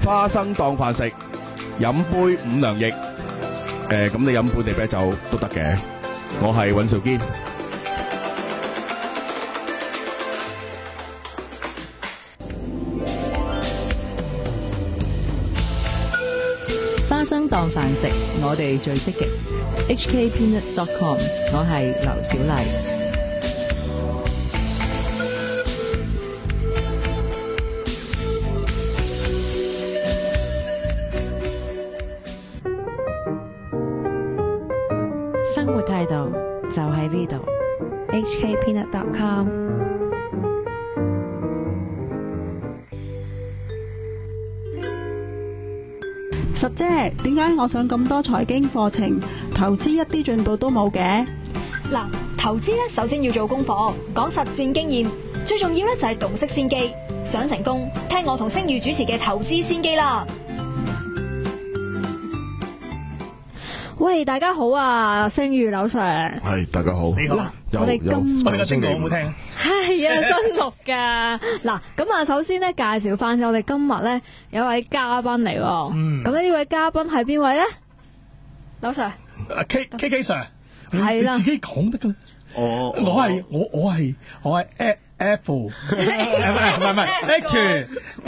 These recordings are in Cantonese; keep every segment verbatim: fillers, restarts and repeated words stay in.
花生當飯食，飲杯五糧液。誒，咁你飲本地啤酒都得嘅。我係尹兆堅。 花生當飯食，我哋最積極。H K peanut dot com， 我係劉小麗。生活態度就喺呢度。H K peanut dot com。 十姐，點解我上咁多財經課程，投資一啲進步都冇嘅？ 嗱，投資咧首先要做功課，講實戰經驗，最重要咧就係洞悉先機。想成功，聽我同星宇主持嘅投資先機啦。喂，大家好啊，星宇劉 Sir。 係，大家好。 你好。 我哋今我哋嘅聲好唔好聽？ 係啊，新錄噶。嗱，咁啊，首先咧介紹翻我哋今日咧有位嘉賓嚟。嗯。咁呢位嘉賓係邊位咧？劉 Sir。 K K K Sir。 係啦。 你自己講得噶啦。 我我係我我係我係 Apple， 唔係唔係 H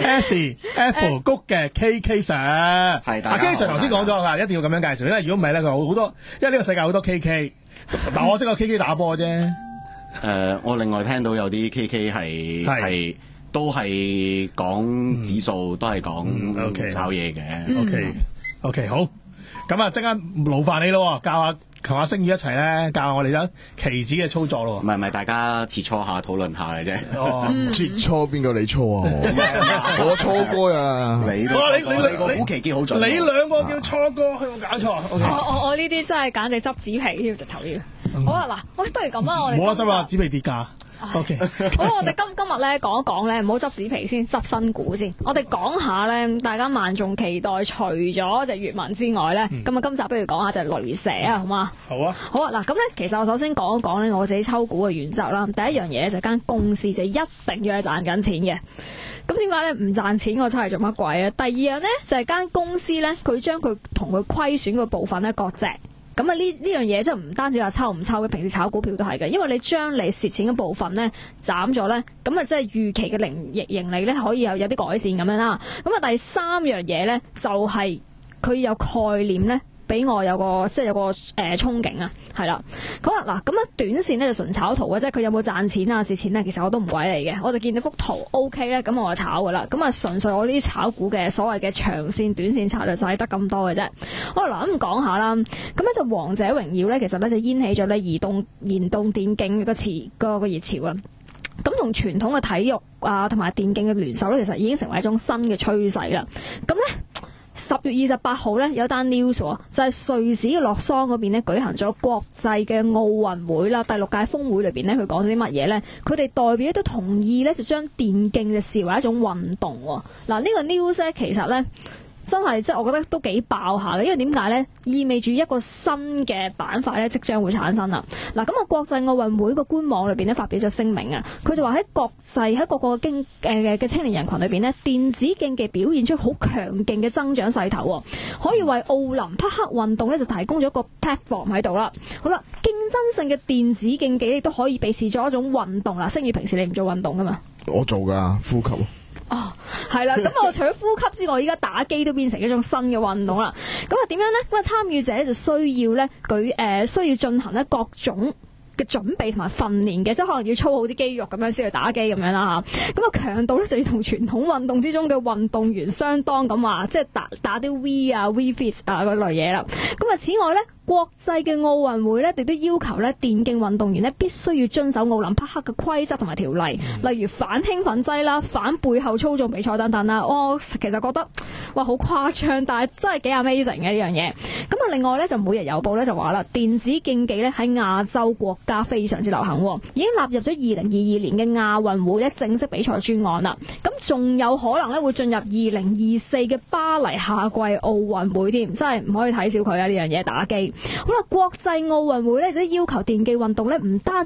S Apple 谷嘅 K K Sir。係。阿 K Sir 頭先講咗啊，一定要咁樣介紹，因為如果唔係咧，佢好多，因為呢個世界好多 K K， 但我識個 K K 打波啫。 誒，我另外聽到有啲 K K 係係都係講指數，都係講炒嘢嘅。 OK OK 好，咁啊，陣間勞煩你咯，教下同阿星宇一齊咧，教下我哋咧期指嘅操作咯。 唔係唔係，大家切磋下討論下嘅啫。 哦，切磋邊個你搓啊？我搓過啊！ 你你你個股期機好準。 你兩個叫搓哥，有冇搞錯？ 我我我呢啲真係簡直執紙皮添，直頭要。好啊，嗱，喂，不如咁啊，我哋冇得執啊，紙皮跌價。O K， 好啦，我哋今今日咧講一講咧，唔好執紙皮先，執新股先。我哋講下咧，大家萬眾期待，除咗隻粵文之外咧，咁啊、嗯，今集不如講下隻雷蛇啊，好嘛？ 好啊。 好啊，嗱，咁咧，其實我首先講一講咧，我自己抽股嘅原則啦。第一樣嘢咧就間公司就一定要係賺緊錢嘅。咁點解咧唔賺錢我出嚟做乜鬼啊？第二樣咧就係、是、間公司咧，佢將佢同佢虧損嘅部分咧割席。咁啊！呢呢樣嘢即係唔單止話抽唔抽嘅，平時炒股票都係嘅。因為你將你蝕錢嘅部分咧斬咗咧，咁啊即係預期嘅盈盈盈利咧可以有有啲改善咁樣啦。咁啊第三樣嘢咧就係、是、佢有概念咧。俾我有個即係有個誒、呃、憧憬啊，係啦。好啊，嗱咁啊，短線咧就純炒圖嘅，即係佢有冇賺錢啊、蝕錢咧，其實我都唔鬼嚟嘅。我就見到幅圖 O K 咧，咁我就炒噶啦。咁啊，純粹我呢啲炒股嘅所謂嘅長線、短線策略就係得咁多嘅啫。好嗱，咁講下啦。咁咧就王者榮耀咧，其實咧就掀起咗咧移動移動電競個詞個個熱潮啊。咁同傳統嘅體育啊同埋電競嘅聯手咧，其實已經成為一種新嘅趨勢啦。咁咧。十月二十八號咧有單 news 就係瑞士嘅洛桑嗰邊咧舉行咗國際嘅奧運會啦，第六屆峰會裏邊咧佢講咗啲乜嘢咧？佢哋代表都同意咧就將電競就視為一種運動。嗱、這個、呢個 news 咧其實咧。真係即係我覺得都幾爆下嘅，因為點解咧？意味住一個新嘅板塊咧，即將會產生啦。嗱，咁啊，國際奧運會個官網裏邊咧發表咗聲明啊，佢就話喺國際喺各個經誒嘅青年人群裏邊咧，電子競技表現出好強勁嘅增長勢頭，可以為奧林匹克運動咧就提供咗一個 platform 喺度啦。好啦，競爭性嘅電子競技亦都可以被視作一種運動啦。星宇平時你唔做運動噶嘛？ 我做噶，呼吸。 哦，係啦，咁我除咗呼吸之外，依家打機都變成一種新嘅運動啦。咁啊，點樣呢？咁啊，參與者咧就需要咧舉誒，需要進行咧各種嘅準備同埋訓練嘅，即係可能要操好啲肌肉咁樣先去打機咁樣啦嚇。咁啊，強度咧就要同傳統運動之中嘅運動員相當咁話，即係打打啲 V 啊、V Fit 啊嗰類嘢啦。咁啊，此外咧。國際嘅奧運會咧，亦都要求咧電競運動員咧必須要遵守奧林匹克嘅規則同埋條例，例如反興奮劑啦、反背後操縱比賽等等啦。我其實覺得哇好誇張，但係真係幾 amazing 嘅呢樣嘢。咁啊，另外咧就每日郵報咧就話啦，電子競技咧喺亞洲國家非常之流行，已經納入咗二零二二年嘅亞運會咧正式比賽專案啦。咁仲有可能咧會進入二零二四嘅巴黎夏季奧運會添，真係唔可以睇小佢啊！呢樣嘢打機。好啦，國際奧運會咧都要求電競運動咧唔單止即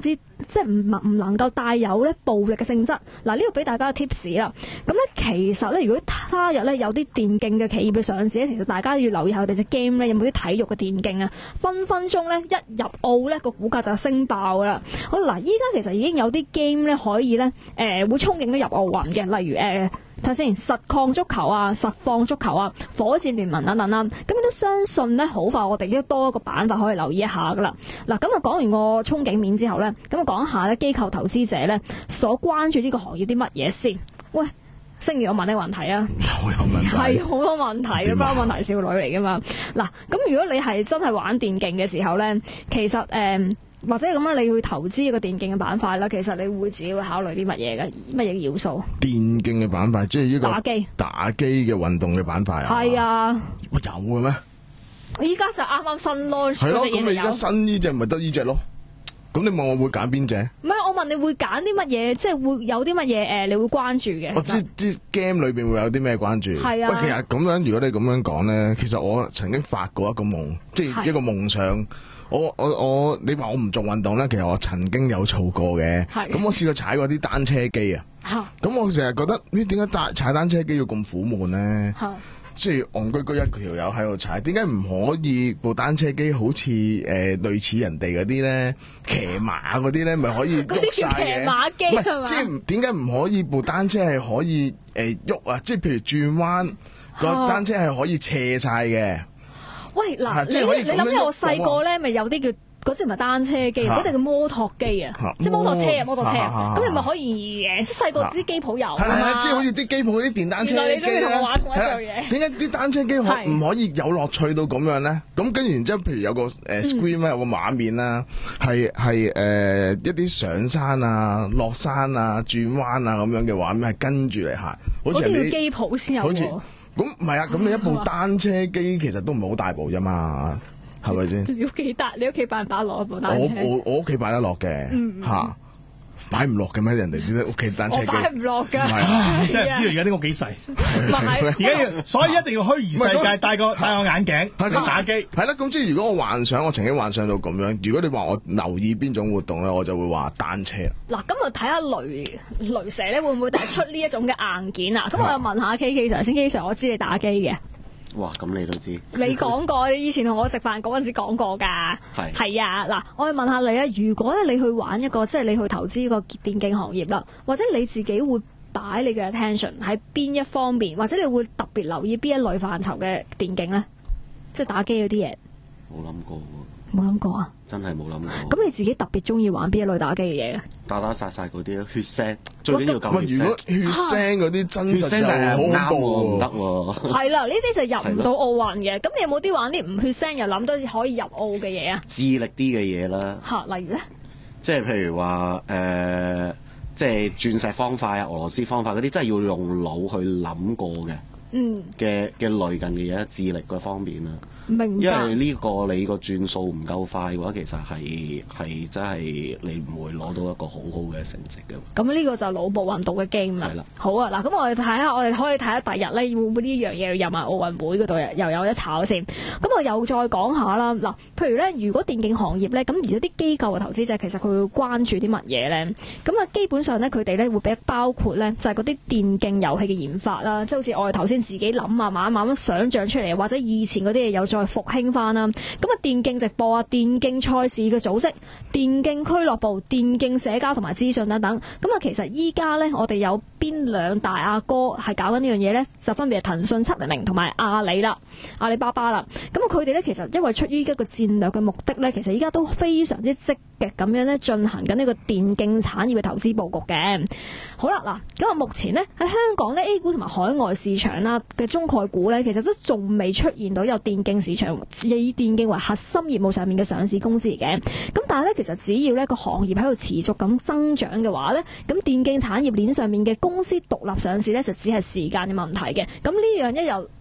即係唔唔能夠帶有咧暴力嘅性質。嗱，呢個俾大家嘅 tips 啦。咁咧其實咧，如果他日咧有啲電競嘅企業嘅上市咧，其實大家要留意下佢哋隻 game 咧有冇啲體育嘅電競啊，分分鐘咧一入澳咧個股價就升爆噶啦。好嗱，依家其實已經有啲 game 咧可以咧誒、呃、會憧憬到入奧運嘅，例如誒睇下先，實況足球啊、實況足球啊、火箭聯盟等等啦。咁都相信咧好快我哋都多一個板塊可以留意一下噶啦。嗱，咁啊講完個憧憬面之後咧，咁啊講下咧機構投資者咧所關注呢個行業啲乜嘢先。喂，星如我問你個問題啊， 又有問題， 係好多問題嘅，包問題少女嚟噶嘛。嗱，咁如果你係真係玩電競嘅時候咧，其實誒、呃、或者咁樣你去投資一個電競嘅板塊啦，其實你會自己會考慮啲乜嘢嘅，乜嘢要素？ 電競嘅板塊即係呢個打機打機嘅運動嘅板塊啊？ 係啊， 喂，有嘅咩？ 依家就啱啱新 launch 係咯， 嗰隻嘢就有咁你而家。新呢只咪得呢只咯？咁你問我會揀邊隻？ 唔係，我問你會揀啲乜嘢，即係會有啲乜嘢誒，你會關注嘅。 我知知 game 裏邊會有啲咩關注？ 係啊喂，其實咁樣，如果你咁樣講咧，其實我曾經發過一個夢，即係一個夢想。我我我，你話我唔做運動咧，其實我曾經有做過嘅。 係咁我試過踩過啲單車機啊。 嚇咁我成日覺得，咦？點解踩踩單車機要咁苦悶咧？ 嚇即係戇居居一條友喺度踩，點解唔可以部單車機好似誒、呃、類似人哋嗰啲咧騎馬嗰啲咧，咪可以嗰啲叫騎喐晒嘅？ 馬機唔係嘛係，即係點解唔可以部單車係可以誒喐啊？即係譬如轉彎個單車係可以斜晒嘅。 喂嗱， 係即係可以你你諗咁樣下我細個咧，咪有啲叫嗰隻唔係單車機， 嚇嗰隻叫摩托機啊嚇， 即係摩托車啊，摩托車嚇啊， 嚇咁你咪可以誒，即係細個啲機鋪有係係啊係，即係好似啲機鋪嗰啲電單車機原來你中意同我玩同一樣嘢係啦點解啲單車機可係唔可以有樂趣到咁樣咧？咁跟住然之後，譬如有個誒 screen 咧，有個畫面啦，係係誒一啲上山啊、落山啊、轉彎啊咁樣嘅畫面，係跟住嚟行，好似人哋嗰啲叫機鋪先有好似喎。 咁唔係啊？咁你一部單車機其實都唔係好大部啫嘛，係咪先？ 你屋企大，你屋企擺唔擺落一部單我車？ 我我屋企擺得落嘅嗯嚇，擺唔落嘅咩？人哋啲屋企單車機我擺唔落㗎。 唔係唉真係唔知而家啲屋幾細， 唔係而家要，所以一定要虛擬世界， 唔係咁戴個戴個眼鏡， 係咁打機。 係啦，咁即係如果我幻想，我曾經幻想到咁樣。如果你話我留意邊種活動咧，我就會話單車。 嗱，咁啊睇下雷雷蛇咧會唔會突出呢一種嘅硬件啊？咁我又問下 K K Sir 先，K K Sir 我知你打機嘅， 哇！咁你都知， 你講過，你以前同我食飯嗰陣時講過㗎。 係係啊，嗱，我要問下你啊，如果咧你去玩一個，即係你去投資一個電競行業啦，或者你自己會擺你嘅 attention 喺邊一方面，或者你會特別留意邊一類範疇嘅電競咧？即係打機嗰啲嘢， 冇諗過喎， 冇諗過啊？ 真係冇諗過。 咁你自己特別中意玩邊一類打機嘅嘢嘅？ 打打殺殺嗰啲咯，血腥最緊要夠喂， 血如果腥。 血腥嗰啲真血實腥又好係唔恐啱喎， 怖喎。 唔得喎。 係啦，呢啲就入唔到奧運嘅。咁你有冇啲玩啲唔血腥又諗到可以入奧嘅嘢啊？ 智力啲嘅嘢啦， 嚇，例如咧？ 即係譬如話誒、呃，即係鑽石方塊啊、俄羅斯方塊嗰啲，真係要用腦去諗過嘅嗯， 嘅嘅類近嘅嘢，智力嗰方面啦。 明白。 因為呢個你個轉數唔夠快嘅話，其實係係真係你唔會攞到一個好好嘅成績嘅。 咁呢個就腦部運動嘅 game 啦。 係啦好啊，嗱，咁我哋睇下，我哋可以睇下第日咧會唔會呢樣嘢入埋奧運會嗰度又有得炒先。咁我又再講下啦。嗱，譬如咧，如果電競行業咧，咁如果啲機構嘅投資者其實佢會關注啲乜嘢咧？咁啊，基本上咧，佢哋咧會比包括咧，就係嗰啲電競遊戲嘅研發啦，即係好似我哋頭先自己諗啊，慢慢慢慢想像出嚟，或者以前嗰啲嘢又再復興翻啦。咁啊，電競直播啊，電競賽事嘅組織、電競俱樂部、電競社交同埋資訊等等。咁啊，其實依家咧，我哋有邊兩大阿哥係搞緊呢樣嘢咧？就分別係騰訊七零零同埋阿里啦、阿里巴巴啦。咁啊，佢哋咧其實因為出於一個戰略嘅目的咧，其實依家都非常之積極咁樣咧進行緊呢個電競產業嘅投資佈局嘅。好啦，嗱，咁啊，目前咧喺香港咧 A 股同埋海外市場啦嘅中概股咧，其實都仲未出現到有電競市場以電競為核心業務上面嘅上市公司嚟嘅。咁但係咧，其實只要呢個行業喺度持續咁增長嘅話咧，咁電競產業鏈上面嘅公司獨立上市咧，就只係時間嘅問題嘅。咁呢樣一由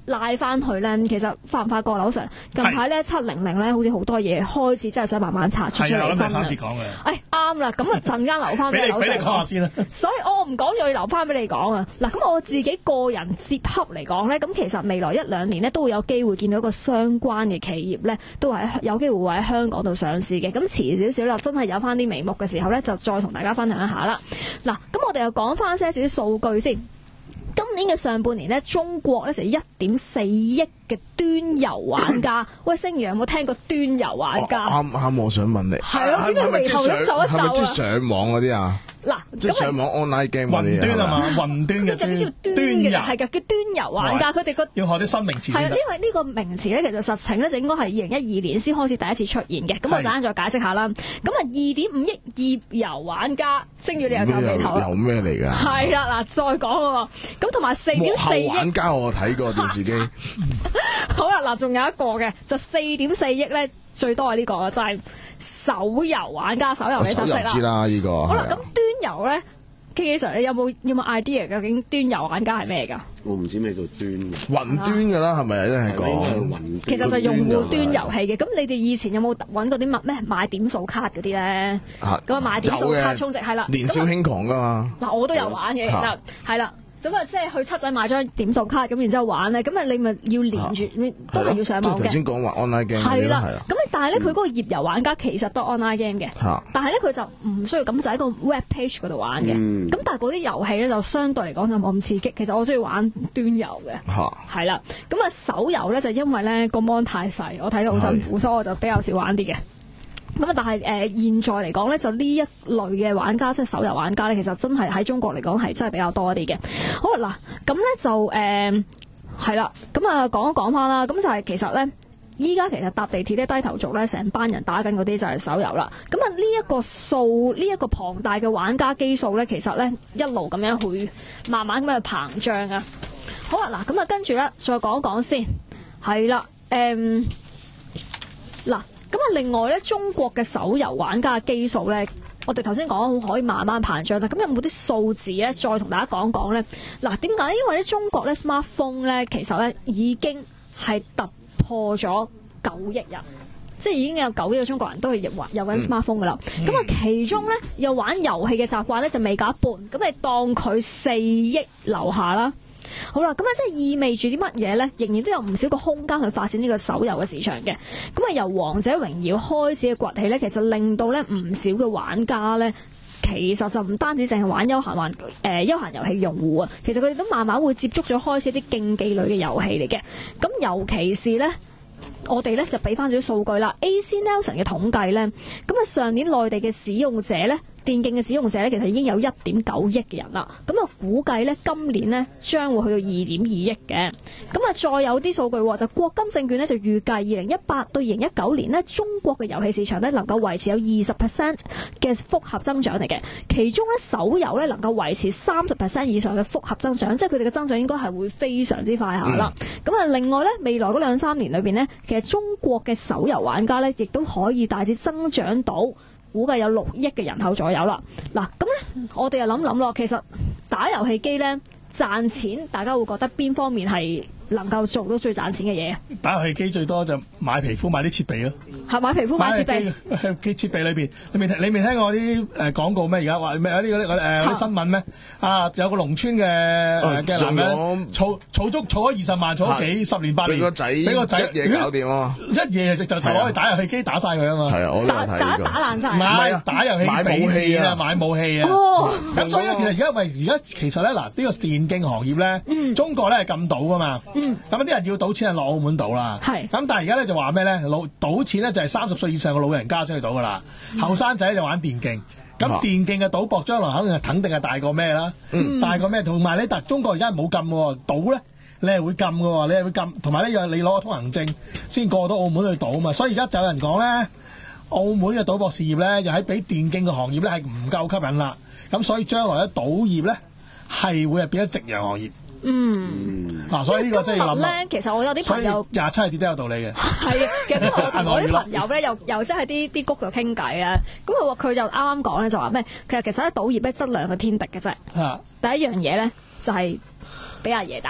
拉翻去咧，其實發唔發覺樓上近排咧七零零咧，好似好多嘢開始真係想慢慢拆出出嚟分啦。 係講嘅。 誒啱啦，咁啊陣間留翻俾樓上。俾你講下先啦。所以我唔講又要留翻俾你講啊。嗱，咁我自己個人接洽嚟講咧，咁其實未來一兩年咧都會有機會見到一個相關嘅企業咧，都係有機會會喺香港度上市嘅。咁遲少少啦，真係有翻啲眉目嘅時候咧，就再同大家分享一下啦。嗱，咁我哋又講翻些少啲數據先。今年嘅上半年咧，中國咧就一點四億嘅端遊玩家。喂，星爺有冇聽過端遊玩家？ 啱啱我想問你， 係咯，呢個眉頭咁皺一皺啊！ 係咪即係上網嗰啲啊？ 嗱， 即係上網 online game 嗰啲雲端啊嘛，雲端嘅端端嘅係㗎，叫端遊玩家。佢哋個要學啲新名詞。 係啊，因為呢個名詞咧，其實實情咧就應該係二零一二年先開始第一次出現嘅。咁我陣間再解釋下啦。咁啊，二點五億頁遊玩家，星宇你又皺眉頭啦。 有咩嚟㗎？ 係啦，嗱，再講喎。咁同埋四點四億玩家，我睇過電視機。 好啦，嗱，仲有一個嘅，就四點四億咧，最多係呢個就係手遊玩家，手遊你就識啦。 知啦，呢個。 好啦，咁端遊咧。K K Sir，你有冇有冇 idea 究竟端遊玩家係咩㗎？ 我唔知咩叫端。 雲端㗎啦，係咪真係講？ 其實就用戶端遊戲嘅。咁你哋以前有冇揾過啲乜咩買點數卡嗰啲咧？咁啊買點數卡充值係啦。 年少輕狂㗎嘛。 嗱，我都有玩嘅，其實係啦。咁啊，即係去七仔買張點數卡，咁然之後玩咧，咁啊你咪要連住，都係要上網嘅。 頭先講話 online game 係啦，咁但係咧佢嗰個頁遊玩家其實都 online game 嘅，但係咧佢就唔需要咁就喺個 web page 嗰度玩嘅。咁但係嗰啲遊戲咧就相對嚟講就冇咁刺激。其實我中意玩端遊嘅，係啦。咁啊手遊咧就因為咧個 mon 太細，我睇到好辛苦，所以我就比較少玩啲嘅。咁啊，但係誒、呃、現在嚟講咧，就呢一類嘅玩家，即係手遊玩家咧，其實真係喺中國嚟講係真係比較多一啲嘅。好啦，嗱，咁咧就誒係啦，咁啊講一講翻啦，咁就係其實咧，依家其實搭地鐵咧低頭族咧，成班人打緊嗰啲就係手遊啦。咁啊呢一個數，呢、這、一個龐大嘅玩家基數咧，其實咧一路咁樣會慢慢咁樣膨脹啊。好啦，嗱，咁啊跟住咧再講一講先，係啦，誒嗱。咁啊，另外咧，中國嘅手遊玩家嘅基數咧，我哋頭先講可以慢慢膨脹啦。咁有冇啲數字咧，再同大家講講咧？嗱，點解？因為咧，中國咧 smartphone 咧，其實咧已經係突破咗九億人，即係已經有九億嘅中國人都係有有緊 smartphone 噶啦。咁啊、嗯，其中咧又玩遊戲嘅習慣咧就未夠一半，咁你當佢四億樓下啦。好啦，咁啊，即係意味住啲乜嘢咧？仍然都有唔少個空間去發展呢個手遊嘅市場嘅。咁啊，由王者榮耀開始嘅崛起咧，其實令到咧唔少嘅玩家咧，其實就唔單止淨係玩休閒玩誒休閒遊戲用戶啊，其實佢哋都慢慢會接觸咗開始啲競技類嘅遊戲嚟嘅。咁尤其是咧。我哋咧就俾翻少少數據啦。A C Nielsen 嘅統計咧，咁啊上年內地嘅使用者咧，電競嘅使用者咧，其實已經有一點九億嘅人啦。咁啊估計咧今年咧將會去到二點二億嘅。咁啊再有啲數據，就國金證券咧就預計二零一八到二零一九年咧，中國嘅遊戲市場咧能夠維持有二十 percent 嘅複合增長嚟嘅。其中咧手遊咧能夠維持三十 percent 以上嘅複合增長，即係佢哋嘅增長應該係會非常之快下啦。咁啊、嗯、另外咧未來嗰兩三年裏邊咧，其實中國嘅手遊玩家咧，亦都可以大致增長到，估計有六億嘅人口左右啦。嗱，咁咧我哋又諗諗咯，其實打遊戲機咧賺錢，大家會覺得邊方面係能夠做到最賺錢嘅嘢？ 打遊戲機最多就買皮膚買啲設備咯， 係買皮膚買設備。 機設備裏邊，你未你未聽過啲誒廣告咩？而家話咩有啲嗰啲誒啲新聞咩？啊，有個農村嘅嘅男人儲儲足儲咗二十萬，儲咗幾十年八年，俾個仔俾個仔一嘢搞掂啊！一夜就就攞去打遊戲機打晒佢啊嘛！係啊，我都有睇過。打打爛晒。唔係打遊戲機買武器啊，買武器啊。哦。咁所以咧，其實而家咪而家其實咧嗱，呢個電競行業咧，中國咧係禁賭噶嘛。咁啲人要賭錢係落澳門賭啦。係。咁但係而家咧就話咩咧？老賭錢咧就係三十歲以上嘅老人家先去賭噶啦。後生仔就玩電競。咁電競嘅賭博將來肯定係肯定係大過咩啦？大過咩？同埋咧，但中國而家冇禁喎，賭咧你係會禁嘅喎，你係會禁。同埋咧，又你攞個通行證先過到澳門去賭啊嘛。所以而家就有人講咧，澳門嘅賭博事業咧，又喺比電競嘅行業咧係唔夠吸引啦。咁所以將來咧賭業咧係會係變咗夕陽行業。嗯，嗱、啊，所以呢個真係要諗咧。 其實我有啲朋友廿七係跌都有道理嘅。係啊，其實我同我啲朋友咧，又又即係啲啲谷度傾偈啊。咁佢話佢就啱啱講咧，就話咩？其實其實咧賭業咧質量嘅天敵嘅啫。啊、第一樣嘢咧就係、是、俾阿爺打。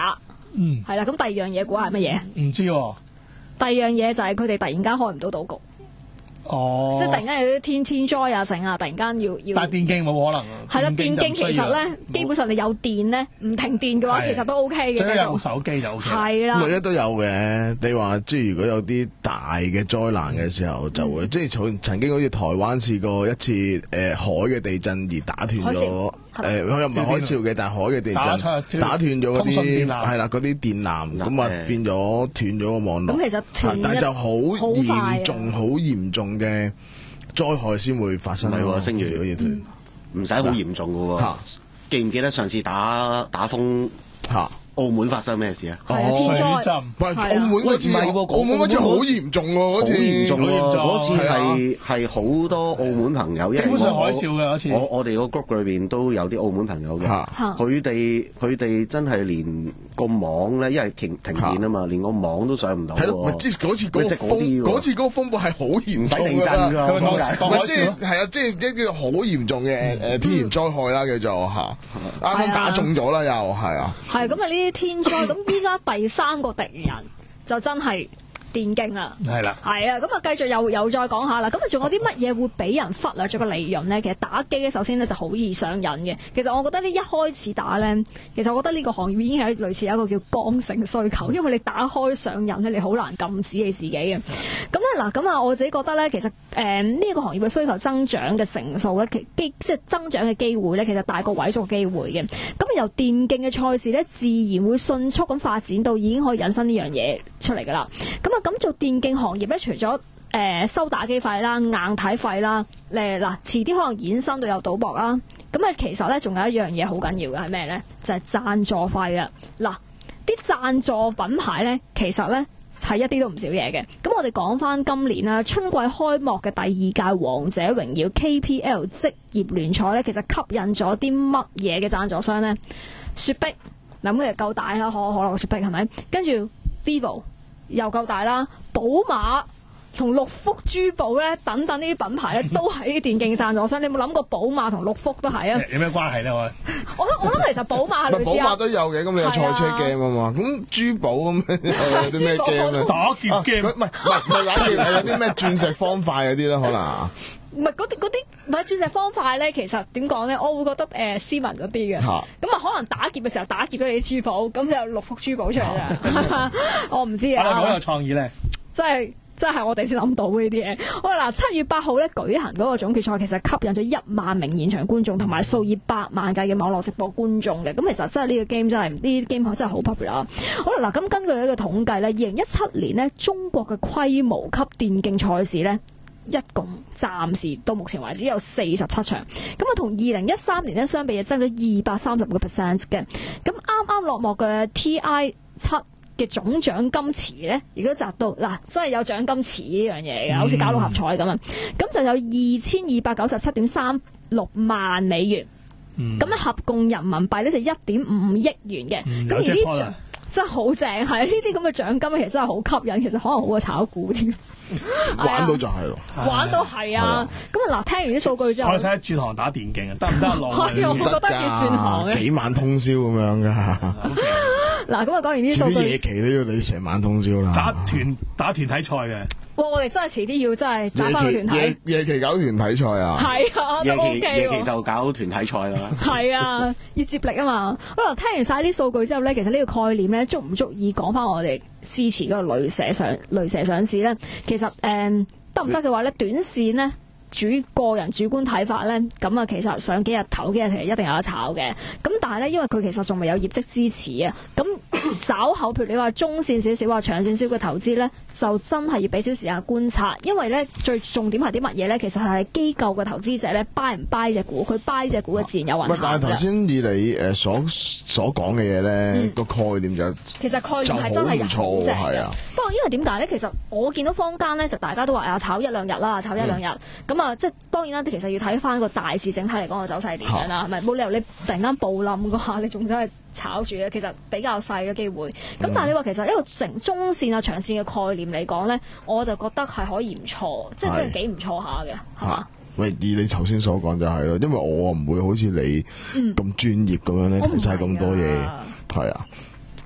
嗯， 係啦。咁第二樣嘢估係乜嘢？ 唔知喎。 第二樣嘢就係佢哋突然間開唔到賭局。 哦， 即係突然間有啲天天災啊，成啊，突然間要要。 但係電競冇可能啊。 係啦，電競其實咧，基本上你有電咧，唔停電嘅話，其實都 O K 嘅。 最緊要有部手機就 O K。 係啦， 每一都有嘅。你話即係如果有啲大嘅災難嘅時候，就會即係曾曾經好似台灣試過一次誒海嘅地震而打斷咗誒，佢又唔係海嘯嘅，但係海嘅地震打斷咗嗰啲係啦嗰啲電纜，咁啊變咗斷咗個網絡。 咁其實斷， 但係就好嚴重、好嚴重嘅災害先會發生喺喎，星如嗰啲斷，唔使好嚴重嘅喎。記唔記得上次打打風嚇？澳門發生咩事啊？ 係啊，天災。 喂，澳門嗰次，澳門嗰次好嚴重喎，嗰次好嚴重喎，嗰次係係好多澳門朋友， 基本上海嘯嘅嗰次。 我我哋個 group 裏邊都有啲澳門朋友嘅，佢哋佢哋真係連個網咧，因為停停電啊嘛，連個網都上唔到。 係咯，咪即係嗰次嗰個風，嗰次嗰個風暴係好嚴重地震㗎， 咪即係係啊，即係一個好嚴重嘅誒天然災害啦，叫做嚇，啱啱打中咗啦，又係啊。 係咁啊！呢啲天災，咁依家第三個敵人就真係電競啦， 係啦， 係啊，咁啊繼續又又再講下啦，咁啊仲有啲乜嘢會俾人忽略咗個利潤咧？其實打機咧，首先咧就好易上癮嘅。其實我覺得呢一開始打咧，其實我覺得呢個行業已經係類似有一個叫剛性需求，因為你打開上癮咧，你好難禁止你自己嘅。咁咧嗱，咁啊我自己覺得咧，其實誒呢一個行業嘅需求增長嘅成數咧，其機即係增長嘅機會咧，其實大過萎縮嘅機會嘅。咁由電競嘅賽事咧，自然會迅速咁發展到已經可以引申呢樣嘢出嚟㗎啦。咁啊咁做電競行業咧，除咗誒、呃、收打機費啦、硬體費啦，誒嗱遲啲可能衍生到有賭博啦。咁啊，其實咧仲有一樣嘢好緊要嘅係咩咧？就係、是、贊助費啊！嗱，啲贊助品牌咧，其實咧係一啲都唔少嘢嘅。咁我哋講翻今年啦，春季開幕嘅第二屆王者榮耀 K P L 職業聯賽咧，其實吸引咗啲乜嘢嘅贊助商咧？雪碧，嗱咁佢就夠大啦，可口可樂嘅雪碧係咪？跟住 Vivo 又夠大啦，寶馬同六福珠寶咧，等等呢啲品牌咧，都係啲電競贊助商。你有冇諗過寶馬同六福都係啊？ 有咩關係咧？我我我諗其實寶馬係類似寶馬都有嘅，咁你有賽車 game 啊嘛，咁珠寶咁有啲咩 game 咧？ 打劫 game 唔係唔係唔係打劫，係有啲咩鑽石方塊嗰啲咧，可能。 唔係嗰啲嗰啲唔係鑽石方塊咧，其實點講咧？我會覺得誒、呃、斯文嗰啲嘅，咁啊可能打劫嘅時候打劫咗你啲珠寶，咁就有六福珠寶出嚟啦。我唔知啊。 我哋好有創意咧， 真係真係我哋先諗到呢啲嘢。好啦，嗱七月八號咧舉行嗰個總決賽，其實吸引咗一萬名現場觀眾同埋數以百萬計嘅網絡直播觀眾嘅。咁其實真係呢個 game 真係呢啲 game 真係好 popular。好啦，嗱咁根據一個統計咧，二零一七年呢，中國嘅規模級電競賽事咧，一共暫時到目前為止有四十七場，咁啊同二零一三年咧相比，就增咗二百三十個 percent 嘅。咁啱啱落幕嘅 T I 七嘅總獎金池咧，亦都達到嗱，真係有獎金池呢樣嘢嘅，好似搞六合彩咁啊！咁、嗯、就有二千二百九十七點三六萬美元，咁咧、嗯、合共人民幣咧就一點五億元嘅。咁、嗯、而呢獎真係好正，係啊！呢啲咁嘅獎金其實真係好吸引，其實可能好過炒股添。 玩到就係咯， 玩到係啊！咁啊嗱，聽完啲數據之後， 我哋睇轉行打電競啊，得唔得落？ 係我覺得要轉行嘅， 幾晚通宵咁樣噶。 嗱，咁啊講完啲數據， 夜期都要你成晚通宵啦。 打團打團體賽嘅。 哇！我哋真係遲啲要真係打翻個團體。 夜夜期搞團體賽啊！ 係啊，都 OK 喎。 夜期就搞團體賽啦。 係啊，要接力啊嘛。好啦，聽完晒啲數據之後咧，其實呢個概念咧，足唔足以講翻我哋支持嗰個雷蛇上雷蛇上市咧？其實誒得唔得嘅話咧，短線咧。主個人主觀睇法咧，咁啊其實上幾日頭幾日其實一定有得炒嘅。咁但係咧，因為佢其實仲未有業績支持啊。咁稍後譬如你話中線少少或長線少嘅投資咧，就真係要俾少時間觀察。因為咧最重點係啲乜嘢咧？其實係機構嘅投資者咧 buy 唔 buy 隻股，佢 buy 隻股嘅自然有運行。 但係頭先以你誒所所講嘅嘢咧，個、嗯、概念就其實概念係真係唔錯嘅。係啊。不過因為點解咧？其實我見到坊間咧就大家都話啊炒一兩日啦，炒一兩日咁。嗯啊，即係當然啦，其實要睇翻個大市整體嚟講個走勢點樣啦，係咪冇理由你突然間暴冧嘅話，你仲真係炒住咧？其實比較細嘅機會。咁、嗯、但係你話其實一個成中線啊、長線嘅概念嚟講咧，我就覺得係可以唔錯，即係真係幾唔錯下嘅，係嘛？ 喂，以你頭先所講就係咯，因為我唔會好似你咁專業咁樣咧睇晒咁多嘢，係啊。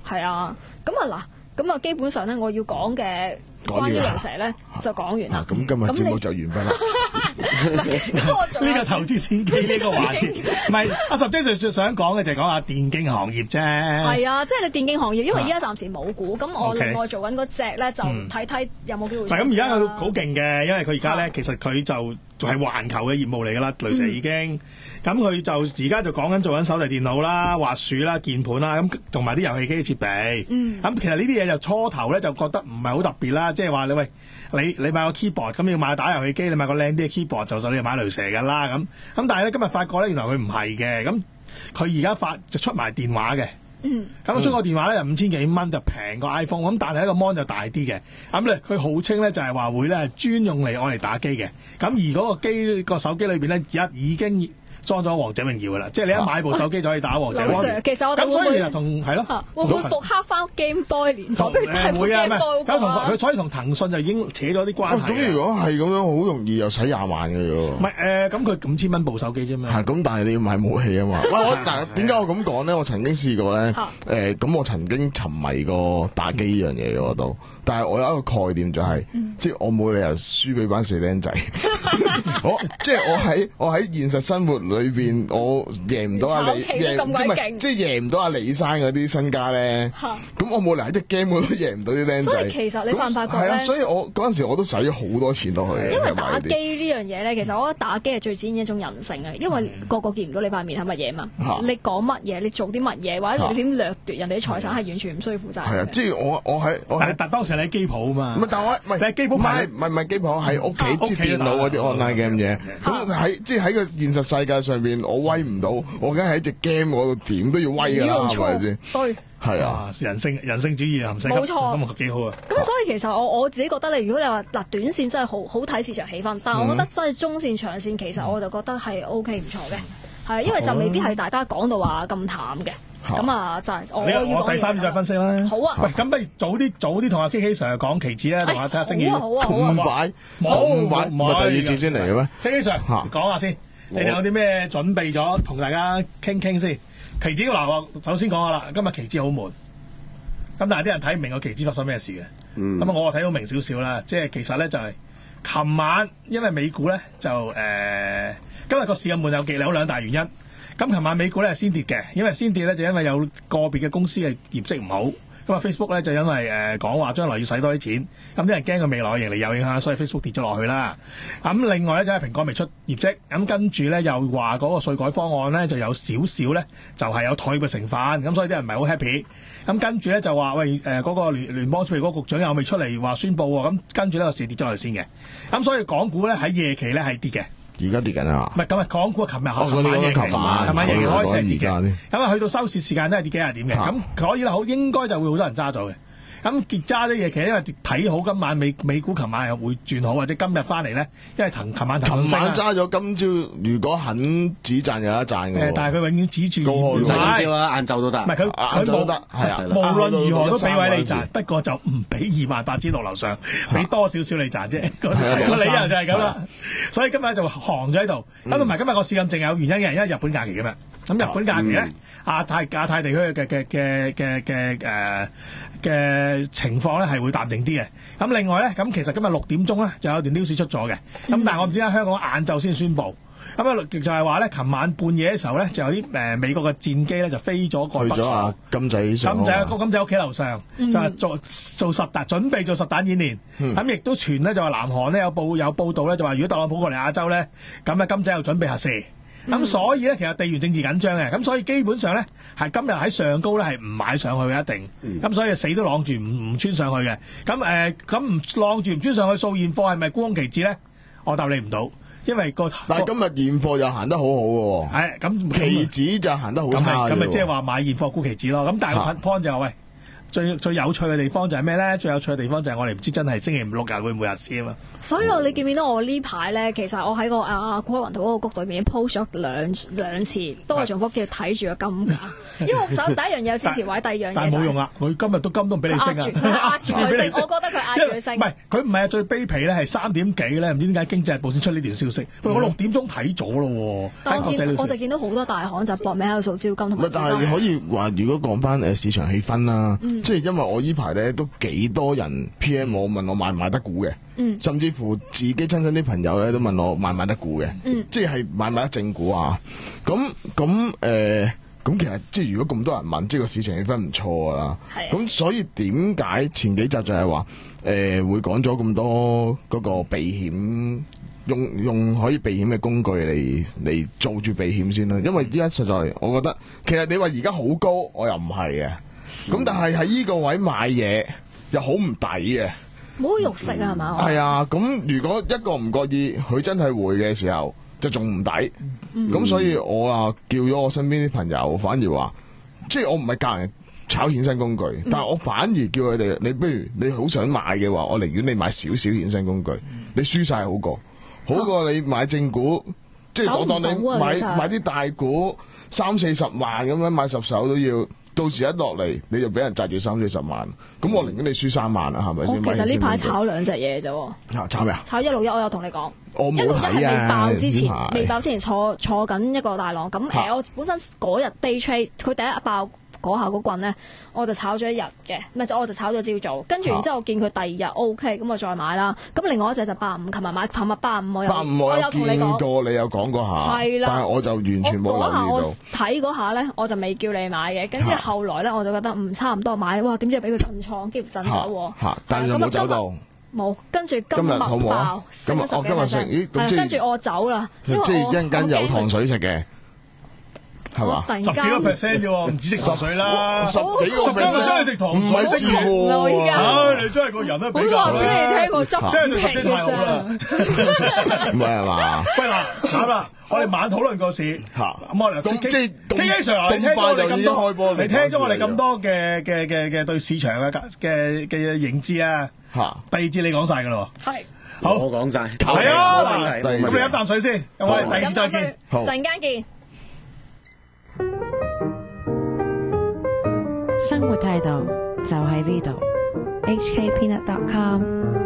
係啊，咁啊嗱，咁啊基本上咧，我要講嘅關於雷蛇咧就講完啦。 咁今日節目就完畢啦。 呢個投資先機呢個環節，唔係阿十姐最想講嘅就係講下電競行業啫。 係啊，即係你電競行業，因為依家暫時冇股，咁我另外做緊嗰隻咧就睇睇有冇機會。 唔係咁而家佢好勁嘅，因為佢而家咧其實佢就就係環球嘅業務嚟㗎啦，雷蛇已經。咁佢就而家就講緊做緊手提電腦啦、滑鼠啦、鍵盤啦，咁同埋啲遊戲機設備。嗯。咁其實呢啲嘢就初頭咧就覺得唔係好特別啦，即係話你喂你你買個 keyboard 咁要買打遊戲機，你買個靚啲嘅 keyboard 就就你買雷蛇㗎啦咁。咁但係咧今日發覺咧原來佢唔係嘅，咁佢而家發就出埋電話嘅。嗯。咁出個電話咧就五千幾蚊就平過 iPhone， 咁但係一個 mon 就大啲嘅。咁咧佢號稱咧就係話會咧係專用嚟愛嚟打機嘅。咁而嗰個機個手機裏邊咧而家已經裝咗王者榮耀噶啦，即係你一買部手機就可以打王者榮耀。 其實我哋咁所以就同係咯， 會唔會復刻翻 Game Boy 年代？ 誒會啊，咁同佢所以同騰訊就已經扯咗啲關係。 咁如果係咁樣，好容易又使廿萬嘅喎。 唔係誒，咁佢五千蚊部手機啫嘛。 係咁，但係你要買武器啊嘛。喂，我但係點解我咁講咧？我曾經試過咧，誒咁我曾經沉迷過打機呢樣嘢嗰度，但係我有一個概念就係，即係我冇理由輸俾班死僆仔。我即係我喺我喺現實生活裏邊，我贏唔到阿李，贏即係即係贏唔到阿李生嗰啲身家咧。咁我冇理由喺隻 game 我都贏唔到啲僆仔。 所以其實你發唔發覺咧？ 係啊，所以我嗰陣時我都使咗好多錢落去。 因為打機呢樣嘢咧，其實我覺得打機係最展現一種人性嘅，因為個個見唔到你塊面係乜嘢嘛。你講乜嘢，你做啲乜嘢，或者你點掠奪人哋啲財產，係完全唔需要負責。 係啊，即係我我喺我喺但當時你喺機鋪啊嘛。 唔係，但我唔係你喺機鋪唔係唔係唔係機鋪，喺屋企接電腦嗰啲 online game 嘢。咁喺即係喺個現實世界上邊，我威唔到，我梗係喺隻 game 嗰度點都要威㗎啦，係咪先？ 對， 係啊，人性人性主義啊，唔使冇錯， 咁幾好啊！ 咁所以其實我我自己覺得你如果你話嗱短線真係好好睇市場氣氛，但係我覺得真係中線長線其實我就覺得係 O K 唔錯嘅，係因為就未必係大家講到話咁淡嘅。咁啊，就係我要我第三再分析啦。 好啊。 喂，咁不如早啲早啲同阿 K K Sir 講期指咧，同阿睇下星期。 好啊好啊。 咁快？冇冇唔係第二節先嚟嘅咩 ？K K Sir 講下先，你哋有啲咩準備咗同大家傾傾先？期指嗱，我首先講下啦，今日期指好悶。咁但係啲人睇唔明個期指發生咩事嘅。咁啊，我睇到明少少啦，即係其實咧就係琴晚因為美股咧就誒今日個市咁悶有幾有兩大原因。咁琴晚美股咧係先跌嘅，因為先跌咧就因為有個別嘅公司嘅業績唔好，咁啊 Facebook 咧就因為誒講話將來要使多啲錢，咁啲人驚佢未來嘅盈利有影響，所以 Facebook 跌咗落去啦。咁另外咧就係蘋果未出業績，咁跟住咧又話嗰個稅改方案咧就有少少咧就係有退嘅成分，咁所以啲人唔係好 happy。咁跟住咧就話喂誒嗰個聯聯邦儲備局局長又未出嚟話宣佈喎，咁跟住呢個市跌咗落去先嘅，咁所以港股咧喺夜期咧係跌嘅。 而家跌緊啊！ 唔係咁啊，港股琴日哦， 琴晚夜期，琴晚夜期開始係跌嘅，咁啊去到收市時間都係跌幾廿點嘅，咁可以啦，好應該就會好多人揸咗嘅。咁結揸啲嘢，其實因為睇好今晚美美股，琴晚係會轉好，或者今日翻嚟咧，因為騰琴晚騰琴晚揸咗，今朝如果肯止賺有得賺嘅。 誒，但係佢永遠指住唔使今朝啦，晏晝都得。 唔係佢佢冇得，係啊， 無論如何都俾位你賺，不過就唔俾二萬八千六樓上，俾多少少你賺啫。個理由就係咁啦。所以今日就行咗喺度。咁同埋今日個市咁淨有原因嘅，因為日本假期嘅嘛。咁日本假期咧，亞太亞太地區嘅嘅嘅嘅嘅誒嘅情況咧係會淡靜啲嘅。咁另外咧，咁其實今日六點鐘咧就有段 news 出咗嘅。咁但係我唔知點解香港晏晝先宣佈。咁啊就係話咧，琴晚半夜嘅時候咧，就有啲誒美國嘅戰機咧就飛咗過北韓。 金仔上。 金仔個金仔屋企樓上，就係做做實彈，準備做實彈演練。咁亦都傳咧就話南韓咧有報有報道咧就話，如果特朗普過嚟亞洲咧，咁啊金仔又準備核試。咁、嗯、所以咧，其實地緣政治緊張嘅，咁所以基本上咧，係今日喺上高咧係唔買上去嘅一定，咁、嗯、所以死都晾住唔唔穿上去嘅。咁誒，咁唔晾住唔穿上去掃現貨係咪沽空期指咧？我答你唔到，因為個但係今日現貨又行得好好嘅喎。係咁，期指就行得好差嘅。 咁咪即係話買現貨沽期指咯。咁但係個 point 就係、喂。最最有趣嘅地方就係咩咧？最有趣嘅地方就係我哋唔知真係星期五六日會唔會日市啊嘛。 所以我你見唔見到我呢排咧？其實我喺個啊股海雲圖嗰個谷裏面 post 咗兩兩次，都係重複叫睇住個金價。 因為我首第一樣嘢有支持位，第二樣嘢但係冇用啊！佢今日都金都唔俾你升啊！ 壓住佢升，我覺得佢壓住佢升。 唔係佢唔係啊，最卑鄙咧係三點幾咧，唔知點解經濟日報先出呢條消息。喂，我六點鐘睇咗咯喎。 但我見我就見到好多大行就搏命喺度掃招金同埋。 但係你可以話，如果講翻誒市場氣氛啦，即係因為我依排咧都幾多人 P M 我問我買唔買得股嘅，甚至乎自己親身啲朋友咧都問我買唔買得股嘅，即係買唔買得正股啊？咁咁誒。咁其實即係如果咁多人問，即係個市場氣氛唔錯㗎啦。咁所以點解前幾集就係話誒會講咗咁多嗰個避險，用用可以避險嘅工具嚟嚟做住避險先啦。因為依家實在我覺得，其實你話而家好高，我又唔係嘅。咁但係喺呢個位買嘢又好唔抵嘅。 冇肉食啊，係嘛？ 係啊，咁如果一個唔覺意，佢真係回嘅時候，就仲唔抵，咁、嗯、所以我啊叫咗我身邊啲朋友，反而話，即係我唔係教人炒衍生工具，嗯、但係我反而叫佢哋，你不如你好想買嘅話，我寧願你買少少衍生工具，嗯、你輸晒好過，好過你買正股，啊、即係我當你買買啲大股三四十萬咁樣買十手都要。到時一落嚟你就俾人揸住三四十萬，咁我寧願你輸三萬啦，係咪先？ 其實呢排炒兩隻嘢啫。 嚇炒咩啊？ 炒一六一，我有同你講。 我冇睇啊！ 一六一係未爆之前，未爆之前坐坐緊一個大浪。咁誒、呃，我本身嗰日 day trade，佢第一爆嗰下嗰棍咧，我就炒咗一日嘅，唔係就我就炒咗朝早。跟住然之後我見佢第二日 OK，咁我再買啦。咁另外一隻就八五，琴日買，琴日八五我有， 八五我有同你講過，你有講過下，係啦，但係我就完全冇留意到。嗰下我睇嗰下咧，我就未叫你買嘅。跟住後來咧，我就覺得唔差唔多買，哇！點知俾佢震倉，跟住震走喎。 嚇！但係有冇走到？ 冇，跟住今日好爆， 今日我今日食，咦？咁即係跟住我走啦。 即係一陣間有糖水食嘅。係嘛？ 十幾個 percent 啫喎，唔止食糖水啦，十幾個 percent 你食糖水， 唔係食喎。 唉，你真係個人都比較。 我話俾你聽，我執真係十幾太好啦。 唔係係嘛？ 喂嗱，啱啦，我哋晚討論個市嚇。咁我哋咁即係 K K Sir，你聽咗我哋咁多開波， 你聽咗我哋咁多嘅嘅嘅嘅對市場嘅嘅嘅認知啊嚇。第二節你講晒㗎啦喎。係。好， 我講晒。 係啊，嗱，咁你飲啖水先，我哋第二節再見。 好，陣間見。 生活態度就喺呢度 ，H K Peanut dot com。